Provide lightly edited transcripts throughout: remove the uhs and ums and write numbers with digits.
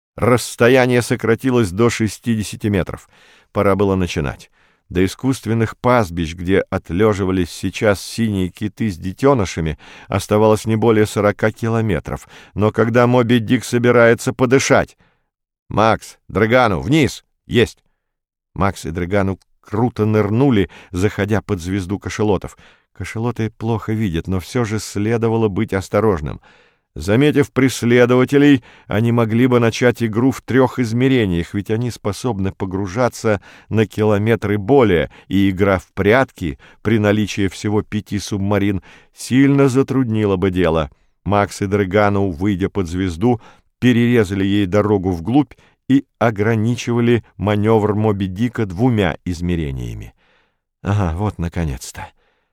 Расстояние сократилось до 60 метров. Пора было начинать. До искусственных пастбищ, где отлеживались сейчас синие киты с детенышами, оставалось не более 40 километров. Но когда Моби Дик собирается подышать... «Макс, Драгану, вниз!» «Есть!» Макс и Драгану круто нырнули, заходя под звезду кашалотов. Кашалоты плохо видят, но все же следовало быть осторожным. Заметив преследователей, они могли бы начать игру в 3 измерениях, ведь они способны погружаться на километры более, и игра в прятки при наличии всего 5 субмарин сильно затруднила бы дело. Макс и Драгану, выйдя под звезду, перерезали ей дорогу вглубь и ограничивали маневр Моби Дика 2 измерениями. Ага, вот наконец-то.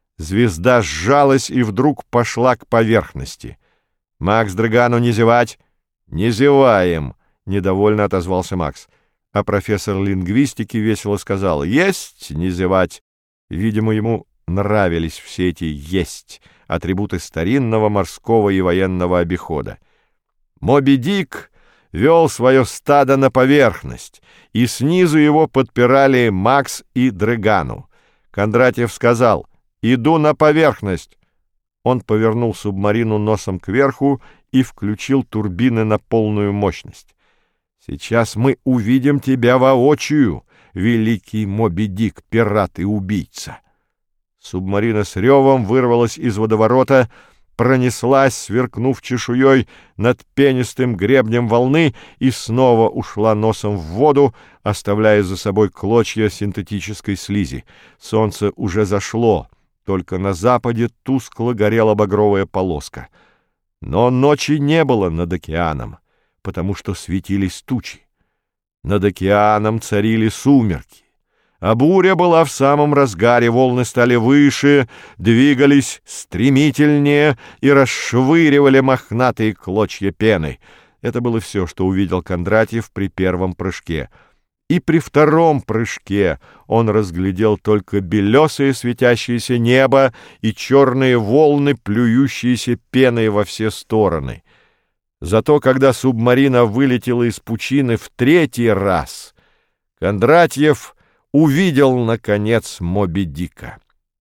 Звезда сжалась и вдруг пошла к поверхности. «Макс, Драгану, не зевать!» «Не зеваем!» — недовольно отозвался Макс. А профессор лингвистики весело сказал: «Есть, не зевать!» Видимо, ему нравились все эти «есть» — атрибуты старинного морского и военного обихода. Моби Дик вел свое стадо на поверхность, и снизу его подпирали Макс и Драгану. Кондратьев сказал: «Иду на поверхность». Он повернул субмарину носом кверху и включил турбины на полную мощность. «Сейчас мы увидим тебя воочию, великий Моби Дик, пират и убийца». Субмарина с ревом вырвалась из водоворота, пронеслась, сверкнув чешуей над пенистым гребнем волны, и снова ушла носом в воду, оставляя за собой клочья синтетической слизи. Солнце уже зашло. Только на западе тускло горела багровая полоска. Но ночи не было над океаном, потому что светились тучи. Над океаном царили сумерки, а буря была в самом разгаре, волны стали выше, двигались стремительнее и расшвыривали мохнатые клочья пены. Это было все, что увидел Кондратьев при первом прыжке. И при втором прыжке он разглядел только белесое светящееся небо и черные волны, плюющиеся пеной во все стороны. Зато когда субмарина вылетела из пучины в 3-й раз, Кондратьев увидел, наконец, Моби Дика.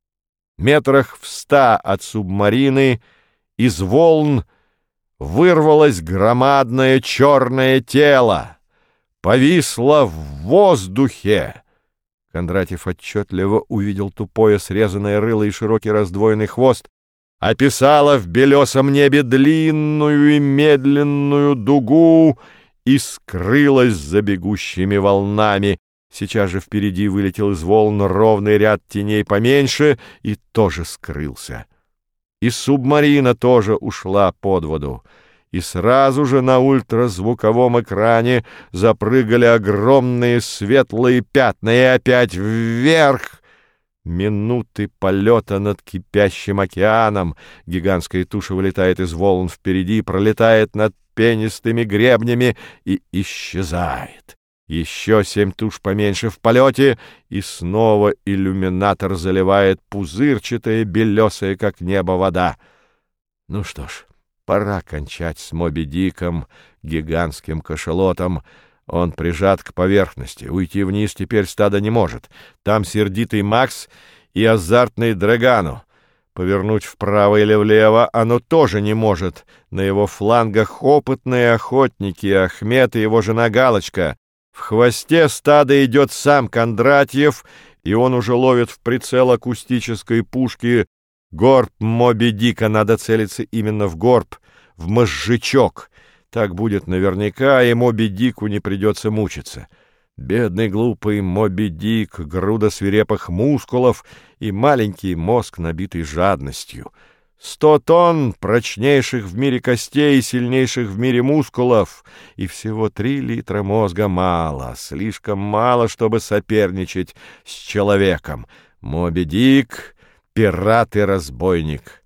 Метрах в 100 от субмарины из волн вырвалось громадное черное тело. Повисло в воздухе. Кондратьев отчетливо увидел тупое срезанное рыло и широкий раздвоенный хвост. Описало в белесом небе длинную и медленную дугу и скрылось за бегущими волнами. Сейчас же впереди вылетел из волн ровный ряд теней поменьше и тоже скрылся. И субмарина тоже ушла под воду. И сразу же на ультразвуковом экране запрыгали огромные светлые пятна, и опять вверх. Минуты полета над кипящим океаном. Гигантская туша вылетает из волн впереди, пролетает над пенистыми гребнями и исчезает. Еще 7 туш поменьше в полете, и снова иллюминатор заливает пузырчатая, белесая, как небо, вода. Ну что ж, пора кончать с Моби Диком, гигантским кашалотом. Он прижат к поверхности. Уйти вниз теперь стадо не может. Там сердитый Макс и азартный Драгану. Повернуть вправо или влево оно тоже не может. На его флангах опытные охотники, Ахмед и его жена Галочка. В хвосте стада идет сам Кондратьев, и он уже ловит в прицел акустической пушки горб Моби Дика. Надо целиться именно в горб, в мозжечок. Так будет наверняка, и Моби Дику не придется мучиться. Бедный глупый Моби Дик, груда свирепых мускулов и маленький мозг, набитый жадностью. 100 тонн прочнейших в мире костей и сильнейших в мире мускулов, и всего 3 литра мозга мало, слишком мало, чтобы соперничать с человеком. Моби Дик — пират и разбойник.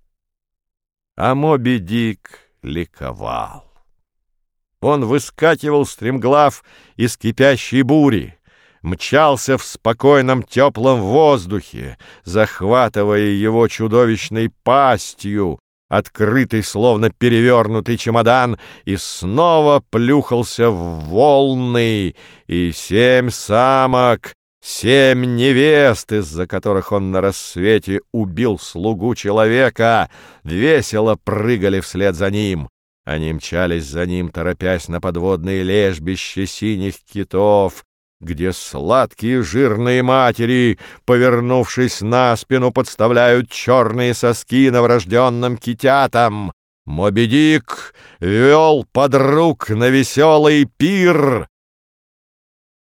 А Моби Дик ликовал. Он выскакивал стремглав из кипящей бури, мчался в спокойном теплом воздухе, захватывая его чудовищной пастью, открытый, словно перевернутый чемодан, и снова плюхался в волны, и 7 самок, 7 невест, из-за которых он на рассвете убил слугу человека, весело прыгали вслед за ним. Они мчались за ним, торопясь на подводные лежбища синих китов, где сладкие жирные матери, повернувшись на спину, подставляют черные соски новорожденным китятам. Моби Дик вел подруг на веселый пир,